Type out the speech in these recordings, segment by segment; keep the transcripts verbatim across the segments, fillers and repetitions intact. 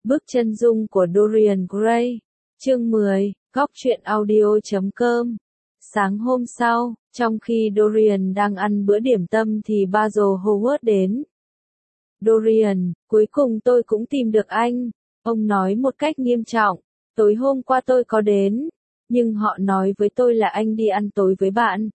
Bức chân dung của Dorian Gray. Chương mười, góc truyện audio chấm com. Sáng hôm sau, trong khi Dorian đang ăn bữa điểm tâm thì Basil Howard đến. Dorian, cuối cùng tôi cũng tìm được anh, ông nói một cách nghiêm trọng. Tối hôm qua tôi có đến, nhưng họ nói với tôi là anh đi ăn tối với bạn.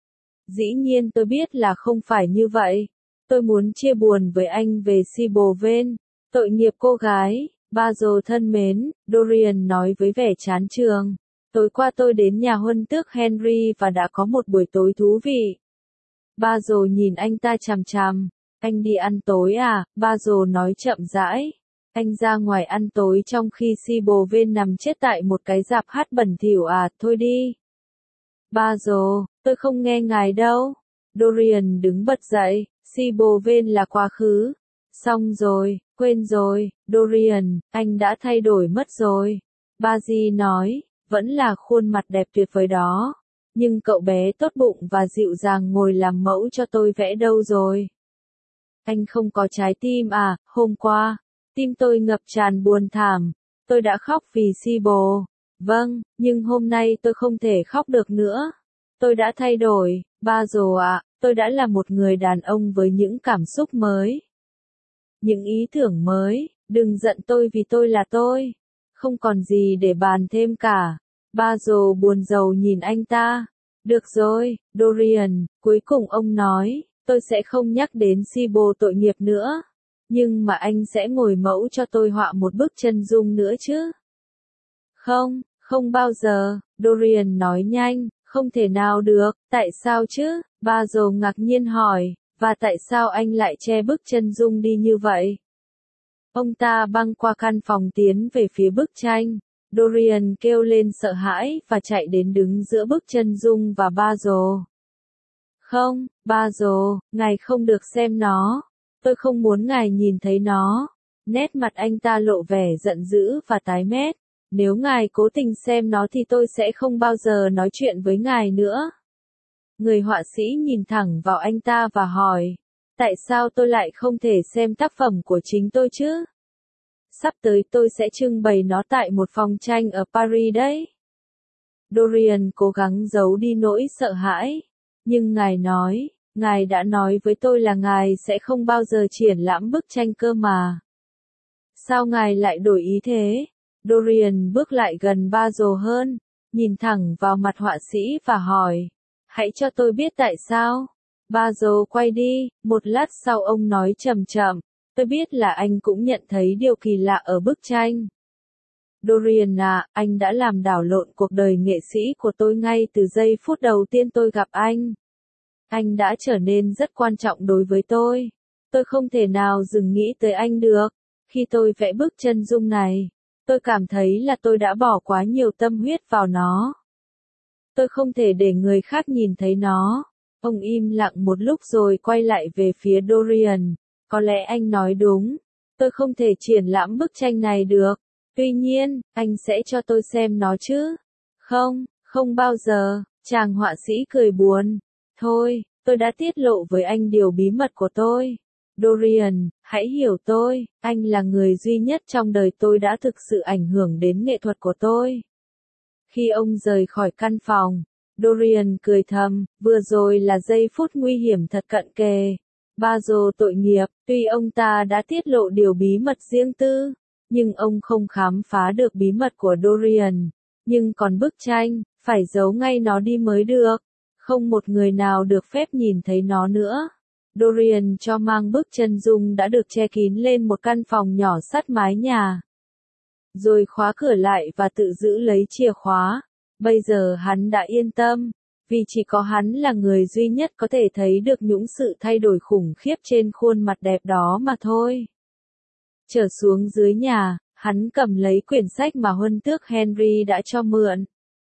Dĩ nhiên tôi biết là không phải như vậy. Tôi muốn chia buồn với anh về Sybil Vane, tội nghiệp cô gái. Basil thân mến, Dorian nói với vẻ chán chường. Tối qua tôi đến nhà huân tước Henry và đã có một buổi tối thú vị. Basil nhìn anh ta chằm chằm. Anh đi ăn tối à? Basil nói chậm rãi. Anh ra ngoài ăn tối trong khi Sybil Vane nằm chết tại một cái rạp hát bẩn thỉu à? Thôi đi. Basil, tôi không nghe ngài đâu. Dorian đứng bật dậy. Sybil Vane là quá khứ. Xong rồi, quên rồi, Dorian, anh đã thay đổi mất rồi. Basil nói, vẫn là khuôn mặt đẹp tuyệt vời đó. Nhưng cậu bé tốt bụng và dịu dàng ngồi làm mẫu cho tôi vẽ đâu rồi? Anh không có trái tim à? Hôm qua, tim tôi ngập tràn buồn thảm. Tôi đã khóc vì Sybil. Vâng, nhưng hôm nay tôi không thể khóc được nữa. Tôi đã thay đổi, Basil ạ, tôi đã là một người đàn ông với những cảm xúc mới. Những ý tưởng mới, đừng giận tôi vì tôi là tôi. Không còn gì để bàn thêm cả. Basil buồn rầu nhìn anh ta. Được rồi, Dorian, cuối cùng ông nói, tôi sẽ không nhắc đến Sybil tội nghiệp nữa. Nhưng mà anh sẽ ngồi mẫu cho tôi họa một bức chân dung nữa chứ? Không, không bao giờ, Dorian nói nhanh, không thể nào được, tại sao chứ? Basil ngạc nhiên hỏi. Và tại sao anh lại che bức chân dung đi như vậy? Ông ta băng qua căn phòng tiến về phía bức tranh. Dorian kêu lên sợ hãi và chạy đến đứng giữa bức chân dung và Basil. Không, Basil, ngài không được xem nó. Tôi không muốn ngài nhìn thấy nó. Nét mặt anh ta lộ vẻ giận dữ và tái mét. Nếu ngài cố tình xem nó thì tôi sẽ không bao giờ nói chuyện với ngài nữa. Người họa sĩ nhìn thẳng vào anh ta và hỏi, tại sao tôi lại không thể xem tác phẩm của chính tôi chứ? Sắp tới tôi sẽ trưng bày nó tại một phòng tranh ở Paris đấy. Dorian cố gắng giấu đi nỗi sợ hãi, nhưng ngài nói, ngài đã nói với tôi là ngài sẽ không bao giờ triển lãm bức tranh cơ mà. Sao ngài lại đổi ý thế? Dorian bước lại gần Basil hơn, nhìn thẳng vào mặt họa sĩ và hỏi, hãy cho tôi biết tại sao. Basil quay đi, một lát sau ông nói chậm chậm, tôi biết là anh cũng nhận thấy điều kỳ lạ ở bức tranh. Dorian à, anh đã làm đảo lộn cuộc đời nghệ sĩ của tôi ngay từ giây phút đầu tiên tôi gặp anh. Anh đã trở nên rất quan trọng đối với tôi. Tôi không thể nào dừng nghĩ tới anh được. Khi tôi vẽ bức chân dung này, tôi cảm thấy là tôi đã bỏ quá nhiều tâm huyết vào nó. Tôi không thể để người khác nhìn thấy nó. Ông im lặng một lúc rồi quay lại về phía Dorian. Có lẽ anh nói đúng. Tôi không thể triển lãm bức tranh này được. Tuy nhiên, anh sẽ cho tôi xem nó chứ? Không, không bao giờ. Chàng họa sĩ cười buồn. Thôi, tôi đã tiết lộ với anh điều bí mật của tôi. Dorian, hãy hiểu tôi. Anh là người duy nhất trong đời tôi đã thực sự ảnh hưởng đến nghệ thuật của tôi. Khi ông rời khỏi căn phòng, Dorian cười thầm, vừa rồi là giây phút nguy hiểm thật cận kề. Basil tội nghiệp, tuy ông ta đã tiết lộ điều bí mật riêng tư, nhưng ông không khám phá được bí mật của Dorian. Nhưng còn bức tranh, phải giấu ngay nó đi mới được. Không một người nào được phép nhìn thấy nó nữa. Dorian cho mang bức chân dung đã được che kín lên một căn phòng nhỏ sát mái nhà. Rồi khóa cửa lại và tự giữ lấy chìa khóa. Bây giờ hắn đã yên tâm, vì chỉ có hắn là người duy nhất có thể thấy được những sự thay đổi khủng khiếp trên khuôn mặt đẹp đó mà thôi. Trở xuống dưới nhà, hắn cầm lấy quyển sách mà huân tước Henry đã cho mượn.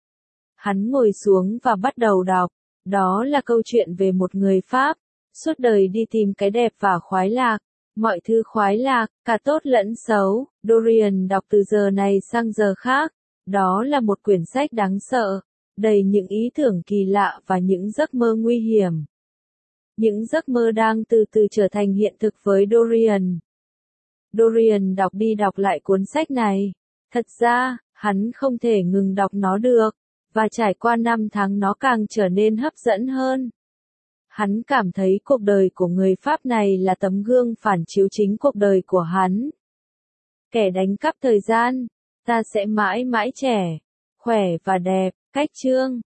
Hắn ngồi xuống và bắt đầu đọc. Đó là câu chuyện về một người Pháp, suốt đời đi tìm cái đẹp và khoái lạc. Mọi thứ khoái lạc, cả tốt lẫn xấu. Dorian đọc từ giờ này sang giờ khác. Đó là một quyển sách đáng sợ, đầy những ý tưởng kỳ lạ và những giấc mơ nguy hiểm. Những giấc mơ đang từ từ trở thành hiện thực với Dorian. Dorian đọc đi đọc lại cuốn sách này. Thật ra, hắn không thể ngừng đọc nó được, và trải qua năm tháng nó càng trở nên hấp dẫn hơn. Hắn cảm thấy cuộc đời của người Pháp này là tấm gương phản chiếu chính cuộc đời của hắn. Kẻ đánh cắp thời gian, ta sẽ mãi mãi trẻ, khỏe và đẹp, cách chương.